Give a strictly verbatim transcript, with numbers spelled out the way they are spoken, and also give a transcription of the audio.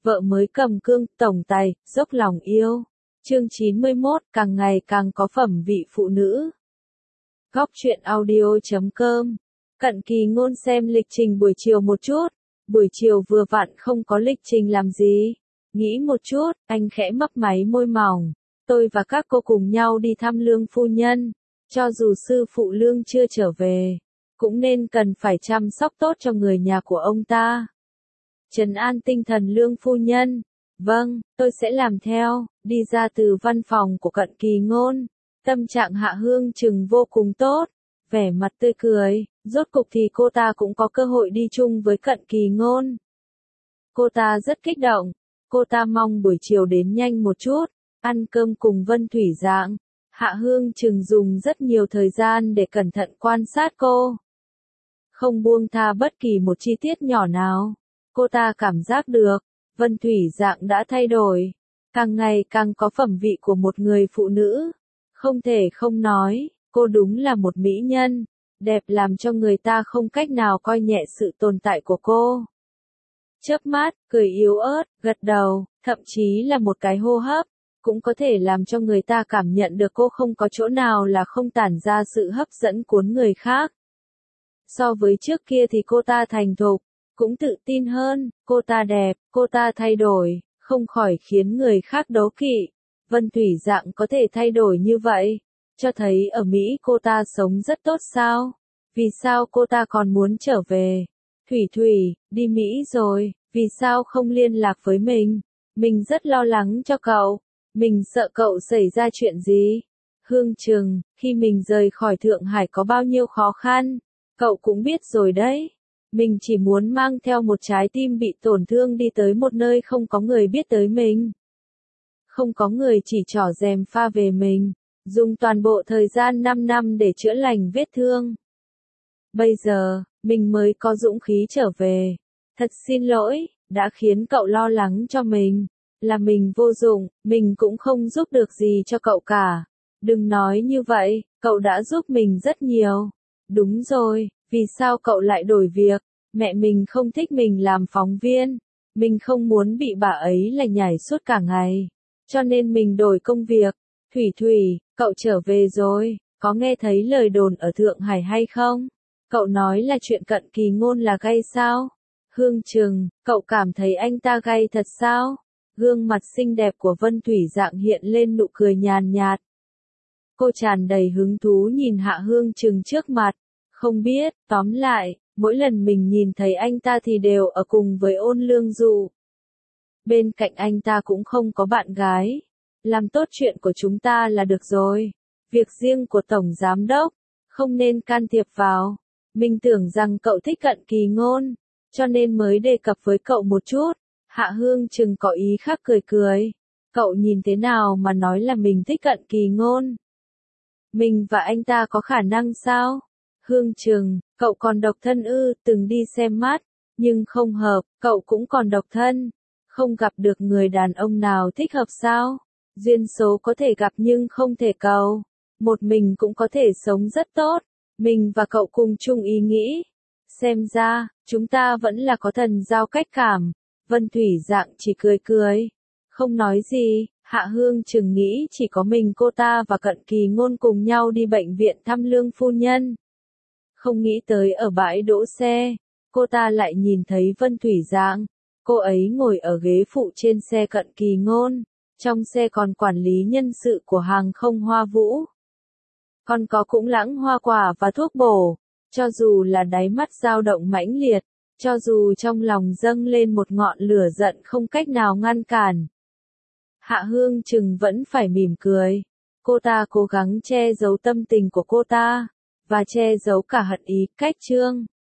vợ mới cầm cương, tổng tài, dốc lòng yêu. Chương chín mươi mốt, càng ngày càng có phẩm vị phụ nữ. Góc truyện audio chấm com. Cận Kỳ Ngôn xem lịch trình buổi chiều một chút. Buổi chiều vừa vặn không có lịch trình làm gì. Nghĩ một chút, anh khẽ mấp máy môi mỏng. Tôi và các cô cùng nhau đi thăm Lương phu nhân. Cho dù sư phụ Lương chưa trở về, cũng nên cần phải chăm sóc tốt cho người nhà của ông ta. Trấn an tinh thần Lương phu nhân. Vâng, tôi sẽ làm theo. Đi ra từ văn phòng của Cận Kỳ Ngôn. Tâm trạng Hạ Hương Trừng vô cùng tốt. Vẻ mặt tươi cười, rốt cục thì cô ta cũng có cơ hội đi chung với Cận Kỳ Ngôn. Cô ta rất kích động. Cô ta mong buổi chiều đến nhanh một chút, ăn cơm cùng Vân Thủy Dạng. Hạ Hương Trừng dùng rất nhiều thời gian để cẩn thận quan sát cô. Không buông tha bất kỳ một chi tiết nhỏ nào. Cô ta cảm giác được, Vân Thủy Dạng đã thay đổi. Càng ngày càng có phẩm vị của một người phụ nữ. Không thể không nói, cô đúng là một mỹ nhân. Đẹp làm cho người ta không cách nào coi nhẹ sự tồn tại của cô. Chớp mắt, cười yếu ớt, gật đầu, thậm chí là một cái hô hấp, cũng có thể làm cho người ta cảm nhận được cô không có chỗ nào là không tản ra sự hấp dẫn cuốn người khác. So với trước kia thì cô ta thành thục, cũng tự tin hơn, cô ta đẹp, cô ta thay đổi, không khỏi khiến người khác đố kỵ. Vân Thủy Dạng có thể thay đổi như vậy, cho thấy ở Mỹ cô ta sống rất tốt sao? Vì sao cô ta còn muốn trở về? Thủy Thủy, đi Mỹ rồi, vì sao không liên lạc với mình? Mình rất lo lắng cho cậu, mình sợ cậu xảy ra chuyện gì? Hương Trừng, khi mình rời khỏi Thượng Hải có bao nhiêu khó khăn, cậu cũng biết rồi đấy. Mình chỉ muốn mang theo một trái tim bị tổn thương đi tới một nơi không có người biết tới mình. Không có người chỉ trỏ rèm pha về mình, dùng toàn bộ thời gian năm năm để chữa lành vết thương. Bây giờ, mình mới có dũng khí trở về. Thật xin lỗi, đã khiến cậu lo lắng cho mình. Là mình vô dụng, mình cũng không giúp được gì cho cậu cả. Đừng nói như vậy, cậu đã giúp mình rất nhiều. Đúng rồi, vì sao cậu lại đổi việc? Mẹ mình không thích mình làm phóng viên. Mình không muốn bị bà ấy lải nhải suốt cả ngày. Cho nên mình đổi công việc. Thủy Thủy, cậu trở về rồi, có nghe thấy lời đồn ở Thượng Hải hay không? Cậu nói là chuyện Cận Kỳ Ngôn là gay sao? Hương Trừng, cậu cảm thấy anh ta gay thật sao? Gương mặt xinh đẹp của Vân Thủy Dạng hiện lên nụ cười nhàn nhạt. Cô tràn đầy hứng thú nhìn Hạ Hương Trừng trước mặt. Không biết, tóm lại, mỗi lần mình nhìn thấy anh ta thì đều ở cùng với Ôn Lương Dụ. Bên cạnh anh ta cũng không có bạn gái. Làm tốt chuyện của chúng ta là được rồi. Việc riêng của Tổng Giám Đốc, không nên can thiệp vào. Mình tưởng rằng cậu thích Cận Kỳ Ngôn, cho nên mới đề cập với cậu một chút. Hạ Hương Trừng có ý khác cười cười. Cậu nhìn thế nào mà nói là mình thích Cận Kỳ Ngôn? Mình và anh ta có khả năng sao? Hương Trừng, cậu còn độc thân ư? Từng đi xem mắt, nhưng không hợp, cậu cũng còn độc thân. Không gặp được người đàn ông nào thích hợp sao? Duyên số có thể gặp nhưng không thể cầu. Một mình cũng có thể sống rất tốt. Mình và cậu cùng chung ý nghĩ. Xem ra, chúng ta vẫn là có thần giao cách cảm. Vân Thủy Dạng chỉ cười cười. Không nói gì, Hạ Hương Trừng nghĩ chỉ có mình cô ta và Cận Kỳ Ngôn cùng nhau đi bệnh viện thăm Lương phu nhân. Không nghĩ tới ở bãi đỗ xe, cô ta lại nhìn thấy Vân Thủy Dạng. Cô ấy ngồi ở ghế phụ trên xe Cận Kỳ Ngôn. Trong xe còn quản lý nhân sự của hàng không Hoa Vũ. Còn có cũng lãng hoa quả và thuốc bổ. Cho dù là đáy mắt dao động mãnh liệt, cho dù trong lòng dâng lên một ngọn lửa giận không cách nào ngăn cản. Hạ Hương Trừng vẫn phải mỉm cười. Cô ta cố gắng che giấu tâm tình của cô ta, và che giấu cả hận ý, cách trương.